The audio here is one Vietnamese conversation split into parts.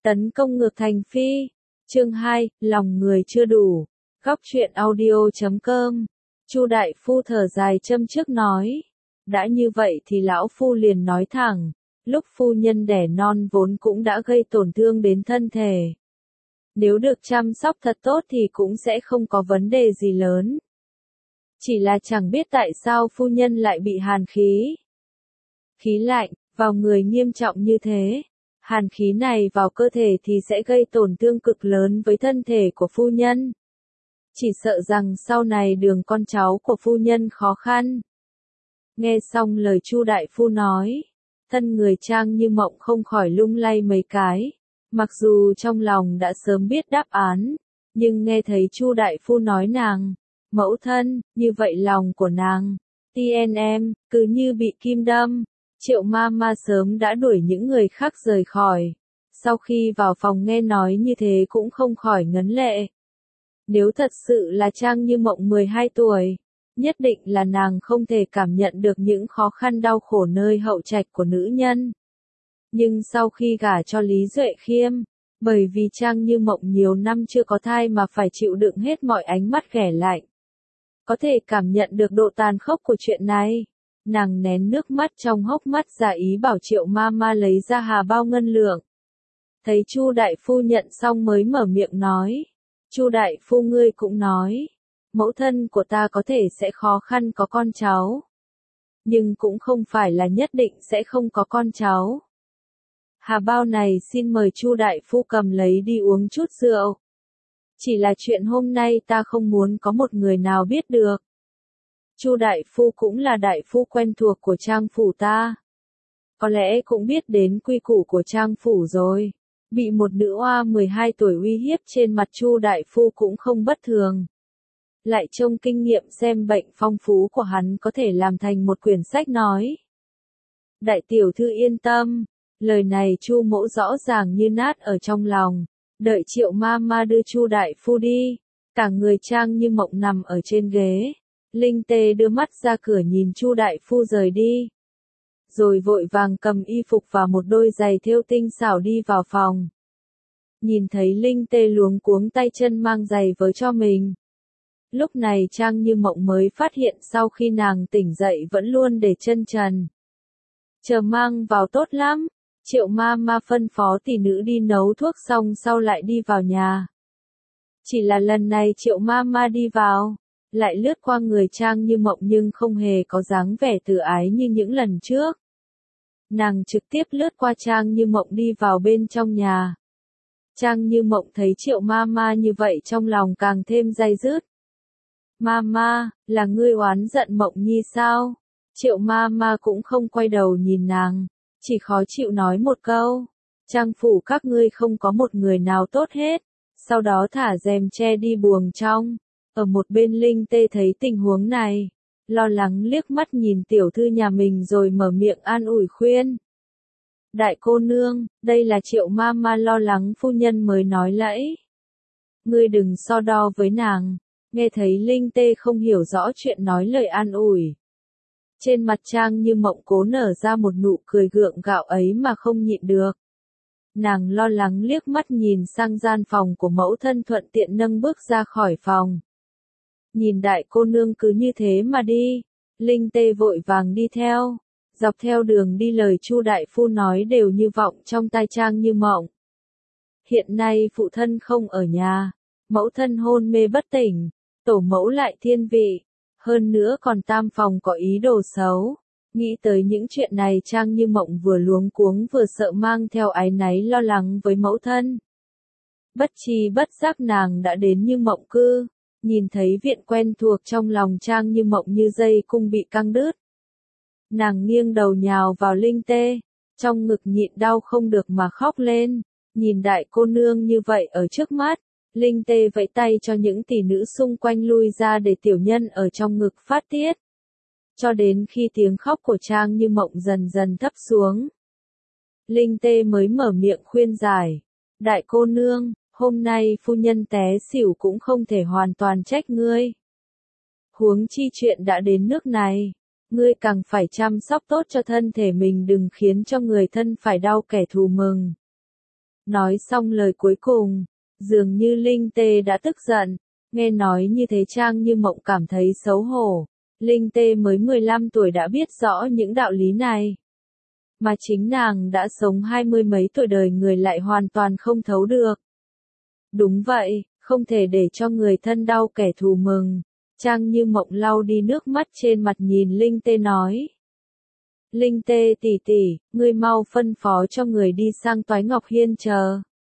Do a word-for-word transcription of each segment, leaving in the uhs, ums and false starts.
Tấn công ngược thành phi. Chương hai, lòng người chưa đủ. Góc truyện audio chấm com. Chu đại phu thở dài châm chước nói, đã như vậy thì lão phu liền nói thẳng, lúc phu nhân đẻ non vốn cũng đã gây tổn thương đến thân thể. Nếu được chăm sóc thật tốt thì cũng sẽ không có vấn đề gì lớn. Chỉ là chẳng biết tại sao phu nhân lại bị hàn khí. Khí lạnh, vào người nghiêm trọng như thế. Hàn khí này vào cơ thể thì sẽ gây tổn thương cực lớn với thân thể của phu nhân. Chỉ sợ rằng sau này đường con cháu của phu nhân khó khăn. Nghe xong lời Chu đại phu nói, thân người Trang Như Mộng không khỏi lung lay mấy cái. Mặc dù trong lòng đã sớm biết đáp án, nhưng nghe thấy Chu đại phu nói nàng, mẫu thân, như vậy lòng của nàng, tê en em, cứ như bị kim đâm. Triệu ma ma sớm đã đuổi những người khác rời khỏi. Sau khi vào phòng nghe nói như thế cũng không khỏi ngấn lệ. Nếu thật sự là Trang Như Mộng mười hai tuổi, nhất định là nàng không thể cảm nhận được những khó khăn đau khổ nơi hậu trạch của nữ nhân. Nhưng sau khi gả cho Lý Duệ Khiêm, bởi vì Trang Như Mộng nhiều năm chưa có thai mà phải chịu đựng hết mọi ánh mắt ghẻ lạnh. Có thể cảm nhận được độ tàn khốc của chuyện này. Nàng nén nước mắt trong hốc mắt giả ý bảo Triệu ma ma lấy ra hà bao ngân lượng. Thấy Chu đại phu nhận xong mới mở miệng nói. Chu đại phu ngươi cũng nói. Mẫu thân của ta có thể sẽ khó khăn có con cháu. Nhưng cũng không phải là nhất định sẽ không có con cháu. Hà bao này xin mời Chu đại phu cầm lấy đi uống chút rượu. Chỉ là chuyện hôm nay ta không muốn có một người nào biết được. Chu đại phu cũng là đại phu quen thuộc của Trang phủ ta. Có lẽ cũng biết đến quy củ của Trang phủ rồi. Bị một nữ oa mười hai tuổi uy hiếp trên mặt Chu đại phu cũng không bất thường. Lại trông kinh nghiệm xem bệnh phong phú của hắn có thể làm thành một quyển sách nói. Đại tiểu thư yên tâm, lời này Chu mẫu rõ ràng như nát ở trong lòng. Đợi Triệu ma ma đưa Chu đại phu đi, cả người Trang Như Mộng nằm ở trên ghế. Linh Tê đưa mắt ra cửa nhìn Chu đại phu rời đi. Rồi vội vàng cầm y phục và một đôi giày thêu tinh xảo đi vào phòng. Nhìn thấy Linh Tê luống cuống tay chân mang giày với cho mình. Lúc này Trang Như Mộng mới phát hiện sau khi nàng tỉnh dậy vẫn luôn để chân trần. Chờ mang vào tốt lắm. Triệu ma ma phân phó tỷ nữ đi nấu thuốc xong sau lại đi vào nhà. Chỉ là lần này Triệu ma ma đi vào. Lại lướt qua người Trang Như Mộng nhưng không hề có dáng vẻ từ ái như những lần trước. Nàng trực tiếp lướt qua Trang Như Mộng đi vào bên trong nhà. Trang Như Mộng thấy Triệu ma ma như vậy trong lòng càng thêm day dứt. Ma ma, là ngươi oán giận Mộng Nhi sao? Triệu ma ma cũng không quay đầu nhìn nàng, chỉ khó chịu nói một câu. Trang phủ các ngươi không có một người nào tốt hết. Sau đó thả rèm che đi buồng trong. Ở một bên Linh Tê thấy tình huống này, lo lắng liếc mắt nhìn tiểu thư nhà mình rồi mở miệng an ủi khuyên. Đại cô nương, đây là Triệu ma ma lo lắng phu nhân mới nói lẫy. Ngươi đừng so đo với nàng. Nghe thấy Linh Tê không hiểu rõ chuyện nói lời an ủi. Trên mặt Trang Như Mộng cố nở ra một nụ cười gượng gạo ấy mà không nhịn được. Nàng lo lắng liếc mắt nhìn sang gian phòng của mẫu thân thuận tiện nâng bước ra khỏi phòng. Nhìn đại cô nương cứ như thế mà đi. Linh Tê vội vàng đi theo. Dọc theo đường đi lời Chu đại phu nói đều như vọng trong tai Trang Như Mộng. Hiện nay phụ thân không ở nhà. Mẫu thân hôn mê bất tỉnh. Tổ mẫu lại thiên vị. Hơn nữa còn tam phòng có ý đồ xấu. Nghĩ tới những chuyện này Trang Như Mộng vừa luống cuống vừa sợ mang theo áy náy lo lắng với mẫu thân. Bất tri bất giác nàng đã đến Như Mộng cư. Nhìn thấy viện quen thuộc trong lòng Trang Như Mộng như dây cung bị căng đứt. Nàng nghiêng đầu nhào vào Linh Tê, trong ngực nhịn đau không được mà khóc lên. Nhìn đại cô nương như vậy ở trước mắt, Linh Tê vẫy tay cho những tỷ nữ xung quanh lui ra để tiểu nhân ở trong ngực phát tiết. Cho đến khi tiếng khóc của Trang Như Mộng dần dần thấp xuống. Linh Tê mới mở miệng khuyên giải. Đại cô nương, hôm nay phu nhân té xỉu cũng không thể hoàn toàn trách ngươi. Huống chi chuyện đã đến nước này. Ngươi càng phải chăm sóc tốt cho thân thể mình đừng khiến cho người thân phải đau kẻ thù mừng. Nói xong lời cuối cùng, dường như Linh Tê đã tức giận, nghe nói như thế Trang Như Mộng cảm thấy xấu hổ. Linh Tê mới mười lăm tuổi đã biết rõ những đạo lý này. Mà chính nàng đã sống hai mươi mấy tuổi đời người lại hoàn toàn không thấu được. Đúng vậy, không thể để cho người thân đau kẻ thù mừng. Trang Như Mộng lau đi nước mắt trên mặt nhìn Linh Tê nói. Linh Tê tỷ tỷ, ngươi mau phân phó cho người đi sang Toái Ngọc Hiên chờ.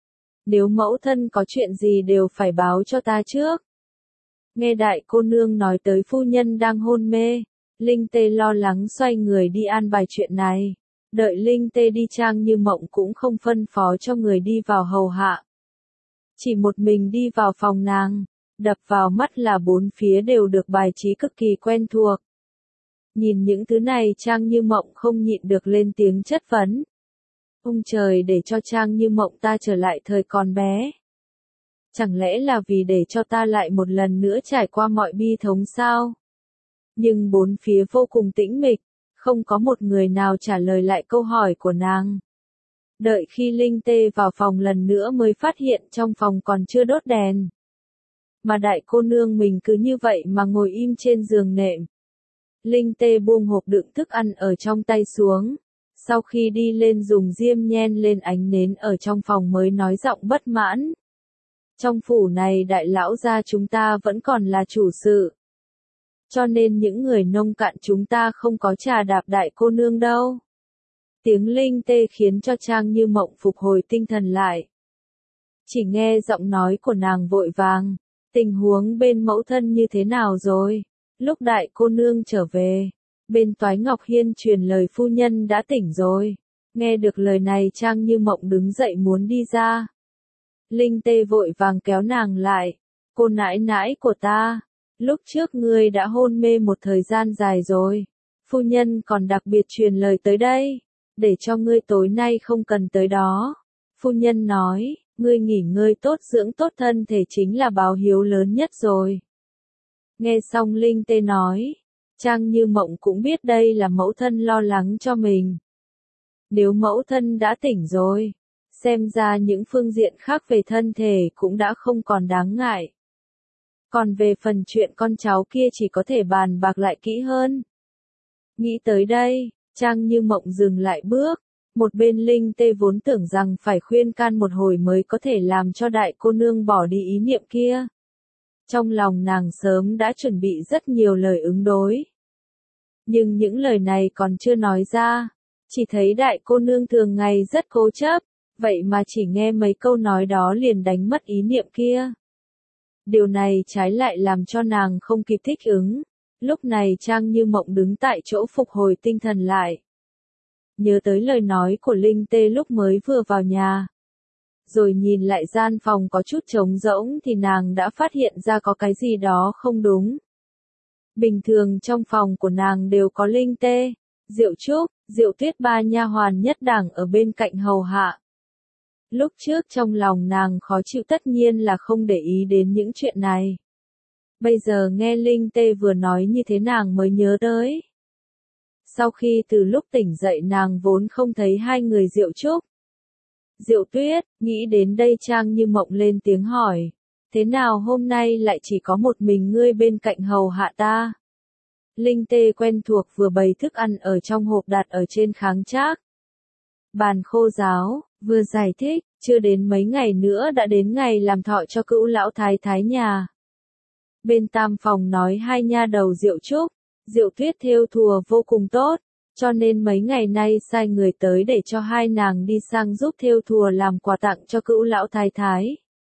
Nếu mẫu thân có chuyện gì đều phải báo cho ta trước. Nghe đại cô nương nói tới phu nhân đang hôn mê, Linh Tê lo lắng xoay người đi an bài chuyện này. Đợi Linh Tê đi Trang Như Mộng cũng không phân phó cho người đi vào hầu hạ. Chỉ một mình đi vào phòng nàng, đập vào mắt là bốn phía đều được bài trí cực kỳ quen thuộc. Nhìn những thứ này Trang Như Mộng không nhịn được lên tiếng chất vấn. Ông trời để cho Trang Như Mộng ta trở lại thời còn bé. Chẳng lẽ là vì để cho ta lại một lần nữa trải qua mọi bi thống sao? Nhưng bốn phía vô cùng tĩnh mịch, không có một người nào trả lời lại câu hỏi của nàng. Đợi khi Linh Tê vào phòng lần nữa mới phát hiện trong phòng còn chưa đốt đèn. Mà đại cô nương mình cứ như vậy mà ngồi im trên giường nệm. Linh Tê buông hộp đựng thức ăn ở trong tay xuống. Sau khi đi lên dùng diêm nhen lên ánh nến ở trong phòng mới nói giọng bất mãn. Trong phủ này đại lão gia chúng ta vẫn còn là chủ sự. Cho nên những người nông cạn chúng ta không có trà đạp đại cô nương đâu. Tiếng Linh Tê khiến cho Trang Như Mộng phục hồi tinh thần lại. Chỉ nghe giọng nói của nàng vội vàng. Tình huống bên mẫu thân như thế nào rồi? Lúc đại cô nương trở về, bên Toái Ngọc Hiên truyền lời phu nhân đã tỉnh rồi. Nghe được lời này Trang Như Mộng đứng dậy muốn đi ra. Linh Tê vội vàng kéo nàng lại. Cô nãi nãi của ta, lúc trước ngươi đã hôn mê một thời gian dài rồi. Phu nhân còn đặc biệt truyền lời tới đây, để cho ngươi tối nay không cần tới đó. Phu nhân nói, ngươi nghỉ ngơi tốt dưỡng tốt thân thể chính là báo hiếu lớn nhất rồi. Nghe xong Linh Tê nói, Trang Như Mộng cũng biết đây là mẫu thân lo lắng cho mình. Nếu mẫu thân đã tỉnh rồi, xem ra những phương diện khác về thân thể cũng đã không còn đáng ngại. Còn về phần chuyện con cháu kia chỉ có thể bàn bạc lại kỹ hơn. Nghĩ tới đây, Trang Như Mộng dừng lại bước. Một bên Linh Tê vốn tưởng rằng phải khuyên can một hồi mới có thể làm cho đại cô nương bỏ đi ý niệm kia. Trong lòng nàng sớm đã chuẩn bị rất nhiều lời ứng đối. Nhưng những lời này còn chưa nói ra, chỉ thấy đại cô nương thường ngày rất cố chấp, vậy mà chỉ nghe mấy câu nói đó liền đánh mất ý niệm kia. Điều này trái lại làm cho nàng không kịp thích ứng. Lúc này Trang Như Mộng đứng tại chỗ phục hồi tinh thần lại. Nhớ tới lời nói của Linh Tê lúc mới vừa vào nhà. Rồi nhìn lại gian phòng có chút trống rỗng thì nàng đã phát hiện ra có cái gì đó không đúng. Bình thường trong phòng của nàng đều có Linh Tê, Diệu Trúc, Diệu Tuyết ba nha hoàn nhất đẳng ở bên cạnh hầu hạ. Lúc trước trong lòng nàng khó chịu tất nhiên là không để ý đến những chuyện này. Bây giờ nghe Linh Tê vừa nói như thế nàng mới nhớ tới. Sau khi từ lúc tỉnh dậy nàng vốn không thấy hai người Diệu Trúc, Diệu Tuyết, nghĩ đến đây Trang Như Mộng lên tiếng hỏi. Thế nào hôm nay lại chỉ có một mình ngươi bên cạnh hầu hạ ta? Linh Tê quen thuộc vừa bày thức ăn ở trong hộp đặt ở trên kháng trác. Bàn khô giáo, vừa giải thích, chưa đến mấy ngày nữa đã đến ngày làm thọ cho cữu lão thái thái nhà. Bên tam phòng nói hai nha đầu Diệu Trúc, Diệu Tuyết thêu thùa vô cùng tốt, cho nên mấy ngày nay sai người tới để cho hai nàng đi sang giúp thêu thùa làm quà tặng cho cữu lão thái thái.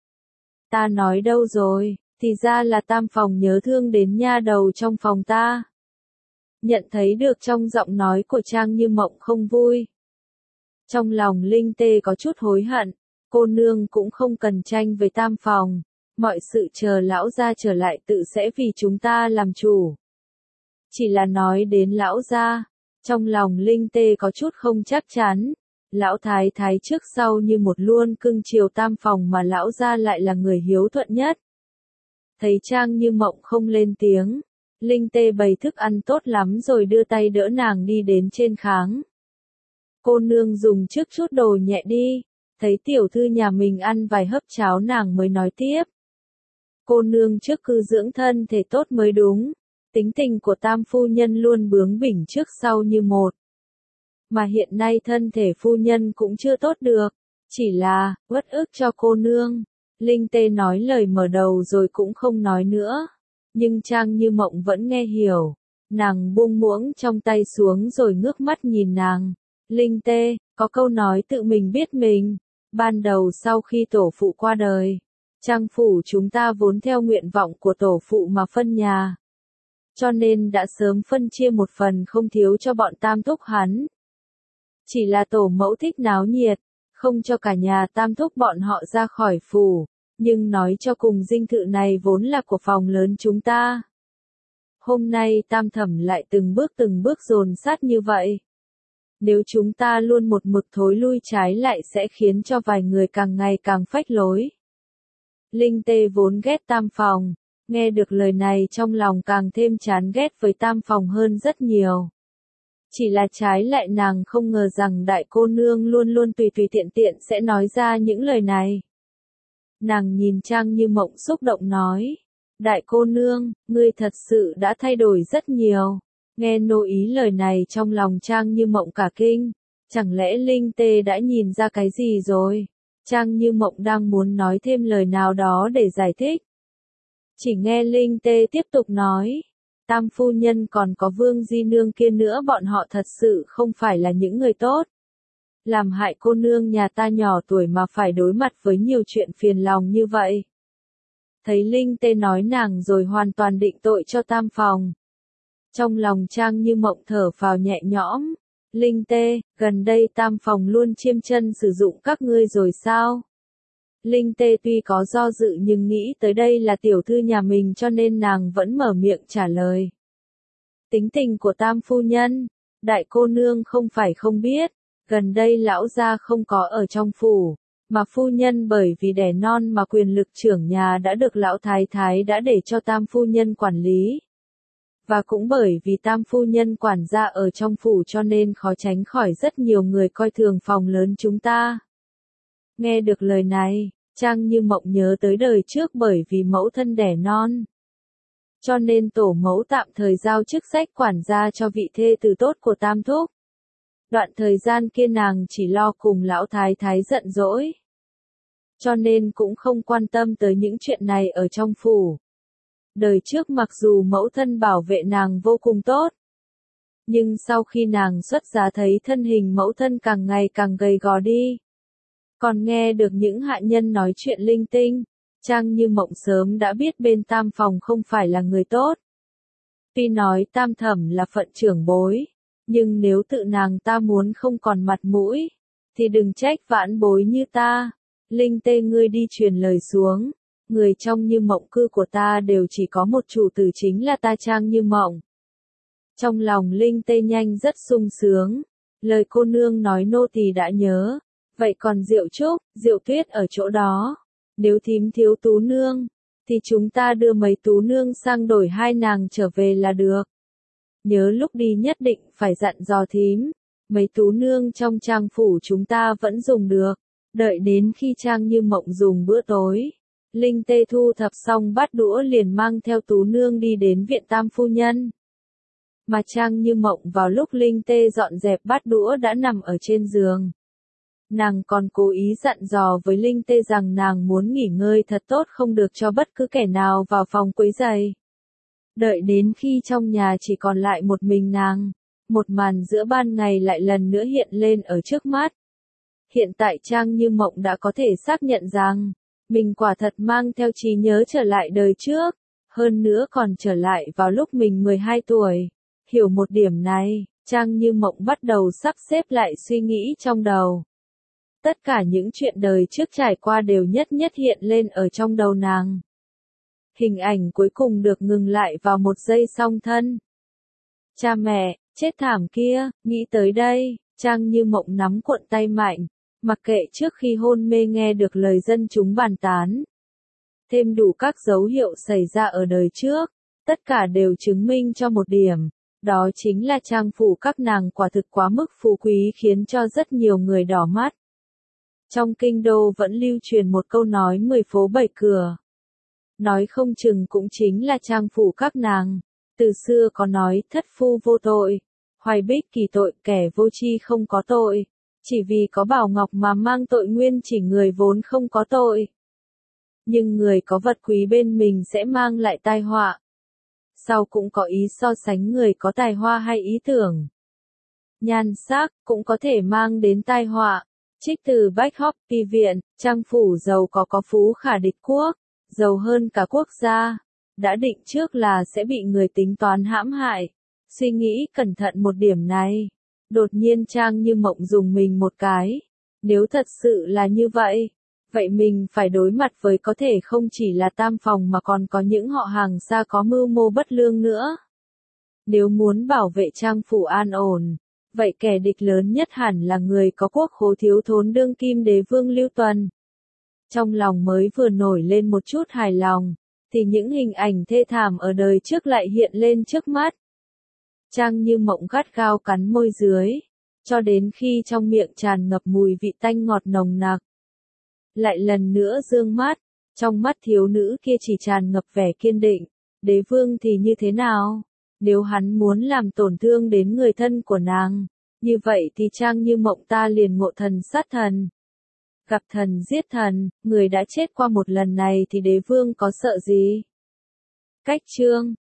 Ta nói đâu rồi, thì ra là tam phòng nhớ thương đến nha đầu trong phòng ta. Nhận thấy được trong giọng nói của Trang Như Mộng không vui. Trong lòng Linh Tê có chút hối hận, cô nương cũng không cần tranh với tam phòng, mọi sự chờ lão gia trở lại tự sẽ vì chúng ta làm chủ. Chỉ là nói đến lão gia, trong lòng Linh Tê có chút không chắc chắn. Lão thái thái trước sau như một luôn cưng chiều tam phòng mà lão gia lại là người hiếu thuận nhất. Thấy Trang Như Mộng không lên tiếng, Linh Tê bày thức ăn tốt lắm rồi đưa tay đỡ nàng đi đến trên kháng. Cô nương dùng trước chút đồ nhẹ đi, Thấy tiểu thư nhà mình ăn vài hớp cháo nàng mới nói tiếp. Cô nương trước cư dưỡng thân thể tốt mới đúng. Tính tình của tam phu nhân luôn bướng bỉnh trước sau như một. Mà hiện nay thân thể phu nhân cũng chưa tốt được. Chỉ là, uất ức cho cô nương. Linh Tê nói lời mở đầu rồi cũng không nói nữa. Nhưng Trang Như Mộng vẫn nghe hiểu. Nàng buông muỗng trong tay xuống rồi ngước mắt nhìn nàng. Linh Tê, có câu nói tự mình biết mình. Ban đầu sau khi tổ phụ qua đời, Trang phủ chúng ta vốn theo nguyện vọng của tổ phụ mà phân nhà. Cho nên đã sớm phân chia một phần không thiếu cho bọn tam thúc hắn. Chỉ là tổ mẫu thích náo nhiệt, không cho cả nhà tam thúc bọn họ ra khỏi phủ, nhưng nói cho cùng dinh thự này vốn là của phòng lớn chúng ta. Hôm nay tam thẩm lại từng bước từng bước dồn sát như vậy. Nếu chúng ta luôn một mực thối lui trái lại sẽ khiến cho vài người càng ngày càng phách lối. Linh Tê vốn ghét tam phòng, nghe được lời này trong lòng càng thêm chán ghét với tam phòng hơn rất nhiều. Chỉ là trái lại nàng không ngờ rằng đại cô nương luôn luôn tùy tùy tiện tiện sẽ nói ra những lời này. Nàng nhìn Trang Như Mộng xúc động nói, đại cô nương, ngươi thật sự đã thay đổi rất nhiều. Nghe nô ý lời này trong lòng Trang Như Mộng cả kinh, chẳng lẽ Linh Tê đã nhìn ra cái gì rồi? Trang Như Mộng đang muốn nói thêm lời nào đó để giải thích. Chỉ nghe Linh Tê tiếp tục nói, tam phu nhân còn có Vương Di Nương kia nữa bọn họ thật sự không phải là những người tốt. Làm hại cô nương nhà ta nhỏ tuổi mà phải đối mặt với nhiều chuyện phiền lòng như vậy. Thấy Linh Tê nói nàng rồi hoàn toàn định tội cho tam phòng. Trong lòng Trang Như Mộng thở phào nhẹ nhõm. Linh Tê, gần đây tam phòng luôn chiêm chân sử dụng các ngươi rồi sao? Linh Tê tuy có do dự nhưng nghĩ tới đây là tiểu thư nhà mình cho nên nàng vẫn mở miệng trả lời. Tính tình của tam phu nhân, đại cô nương không phải không biết, gần đây lão gia không có ở trong phủ, mà phu nhân bởi vì đẻ non mà quyền lực trưởng nhà đã được lão thái thái đã để cho tam phu nhân quản lý. Và cũng bởi vì tam phu nhân quản gia ở trong phủ cho nên khó tránh khỏi rất nhiều người coi thường phòng lớn chúng ta. Nghe được lời này, Trang Như Mộng nhớ tới đời trước bởi vì mẫu thân đẻ non. Cho nên tổ mẫu tạm thời giao chức sách quản gia cho vị thê tử tốt của tam thúc. Đoạn thời gian kia nàng chỉ lo cùng lão thái thái giận dỗi. Cho nên cũng không quan tâm tới những chuyện này ở trong phủ. Đời trước mặc dù mẫu thân bảo vệ nàng vô cùng tốt. Nhưng sau khi nàng xuất giá thấy thân hình mẫu thân càng ngày càng gầy gò đi. Còn nghe được những hạ nhân nói chuyện linh tinh, Trang Như Mộng sớm đã biết bên tam phòng không phải là người tốt. Tuy nói tam thẩm là phận trưởng bối, nhưng nếu tự nàng ta muốn không còn mặt mũi, thì đừng trách vãn bối như ta. Linh Tê ngươi đi truyền lời xuống, người trong Như Mộng cư của ta đều chỉ có một chủ tử chính là ta Trang Như Mộng. Trong lòng Linh Tê nhanh rất sung sướng, lời cô nương nói nô tỳ đã nhớ, vậy còn Diệu Trúc, Diệu Tuyết ở chỗ đó, nếu thím thiếu tú nương, thì chúng ta đưa mấy tú nương sang đổi hai nàng trở về là được. Nhớ lúc đi nhất định phải dặn dò thím, mấy tú nương trong trang phủ chúng ta vẫn dùng được, đợi đến khi Trang Như Mộng dùng bữa tối. Linh Tê thu thập xong bát đũa liền mang theo tú nương đi đến viện tam phu nhân. Mà Trang Như Mộng vào lúc Linh Tê dọn dẹp bát đũa đã nằm ở trên giường. Nàng còn cố ý dặn dò với Linh Tê rằng nàng muốn nghỉ ngơi thật tốt không được cho bất cứ kẻ nào vào phòng quấy rầy. Đợi đến khi trong nhà chỉ còn lại một mình nàng, một màn giữa ban ngày lại lần nữa hiện lên ở trước mắt. Hiện tại Trang Như Mộng đã có thể xác nhận rằng, mình quả thật mang theo trí nhớ trở lại đời trước, hơn nữa còn trở lại vào lúc mình mười hai tuổi. Hiểu một điểm này, Trang Như Mộng bắt đầu sắp xếp lại suy nghĩ trong đầu. Tất cả những chuyện đời trước trải qua đều nhất nhất hiện lên ở trong đầu nàng. Hình ảnh cuối cùng được ngừng lại vào một giây song thân. Cha mẹ, chết thảm kia, nghĩ tới đây, Trang Như Mộng nắm cuộn tay mạnh, mặc kệ trước khi hôn mê nghe được lời dân chúng bàn tán. Thêm đủ các dấu hiệu xảy ra ở đời trước, tất cả đều chứng minh cho một điểm, đó chính là trang phủ các nàng quả thực quá mức phú quý khiến cho rất nhiều người đỏ mắt. Trong kinh đô vẫn lưu truyền một câu nói mười phố bảy cửa. Nói không chừng cũng chính là trang phủ các nàng. Từ xưa có nói thất phu vô tội, hoài bích kỳ tội, kẻ vô tri không có tội. Chỉ vì có bảo ngọc mà mang tội nguyên chỉ người vốn không có tội. Nhưng người có vật quý bên mình sẽ mang lại tai họa. Sau cũng có ý so sánh người có tài hoa hay ý tưởng. Nhan sắc cũng có thể mang đến tai họa. Trích từ Bách Hóc Pi Viện, trang phủ giàu có có phú khả địch quốc, giàu hơn cả quốc gia. Đã định trước là sẽ bị người tính toán hãm hại. Suy nghĩ cẩn thận một điểm này. Đột nhiên Trang Như Mộng dùng mình một cái. Nếu thật sự là như vậy, vậy mình phải đối mặt với có thể không chỉ là tam phòng mà còn có những họ hàng xa có mưu mô bất lương nữa. Nếu muốn bảo vệ Trang phủ an ổn, vậy kẻ địch lớn nhất hẳn là người có quốc khố thiếu thốn đương kim đế vương Lưu Tuần. Trong lòng mới vừa nổi lên một chút hài lòng, thì những hình ảnh thê thảm ở đời trước lại hiện lên trước mắt. Trang Như Mộng gắt gao cắn môi dưới, cho đến khi trong miệng tràn ngập mùi vị tanh ngọt nồng nặc. Lại lần nữa dương mắt, trong mắt thiếu nữ kia chỉ tràn ngập vẻ kiên định. Đế vương thì như thế nào? Nếu hắn muốn làm tổn thương đến người thân của nàng, như vậy thì Trang Như Mộng ta liền ngộ thần sát thần. Gặp thần giết thần, người đã chết qua một lần này thì đế vương có sợ gì? Cách chương